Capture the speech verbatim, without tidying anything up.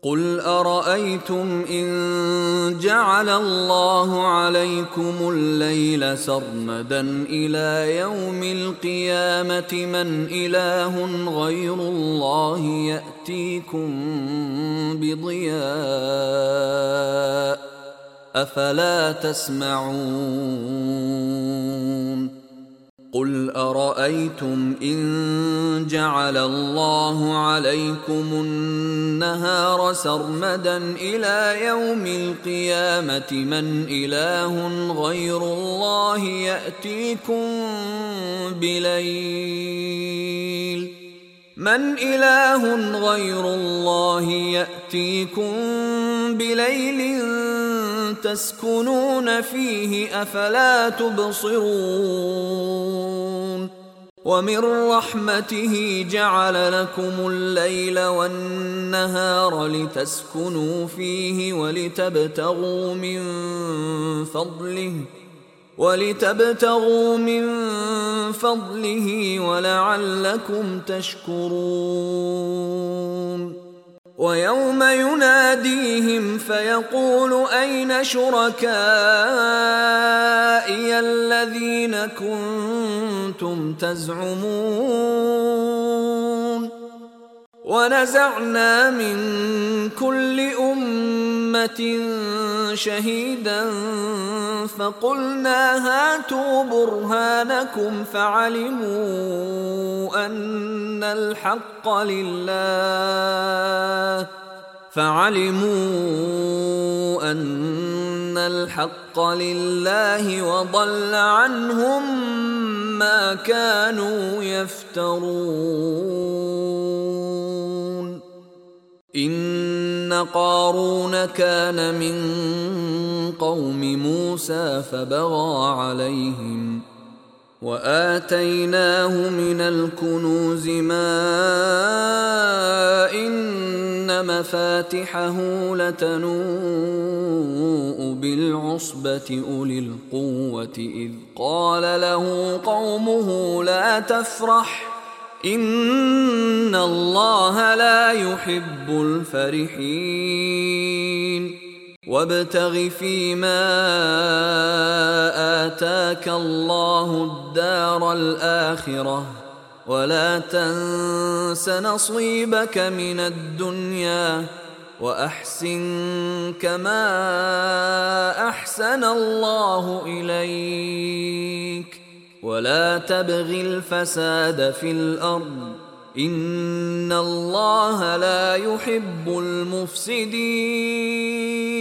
قل أرأيتم إن جعل الله عليكم الليل سرمدا إلى يوم القيامة من إله غير الله يأتيكم بضياء أفلا تسمعون قل أرأيتم إن جعل الله عليكم النهار سرمدا إلى يوم القيامة من إله غير الله يأتيكم بليل من إله غير الله يأتيكم بليل تسكنون فيه أفلا تبصرون ومن رحمته جعل لكم الليل والنهار لتسكنوا فيه ولتبتغوا من فضله ولتبتغوا من فضله ولعلكم تشكرون ويوم يناديهم فيقول أين شركائي الذين كنتم تزعمون ونزعنا من كل أمة شهيدا فقلنا هاتوا برهانكم فعلموا أن الحق لله فعلموا أن الحق لله وضل عنهم ما كانوا يفترون إن قارون كان من قوم موسى فبغى عليهم وآتيناه من الكنوز ما إن مفاتحه لتنوء بالعصبة أولي القوة إذ قال له قومه لا تفرح إن الله لا يحب الفرحين وابتغ فيما آتاك الله الدار الآخرة ولا تنس نصيبك من الدنيا وأحسن كما أحسن الله إليك ولا تبغ الفساد في الأرض إن الله لا يحب المفسدين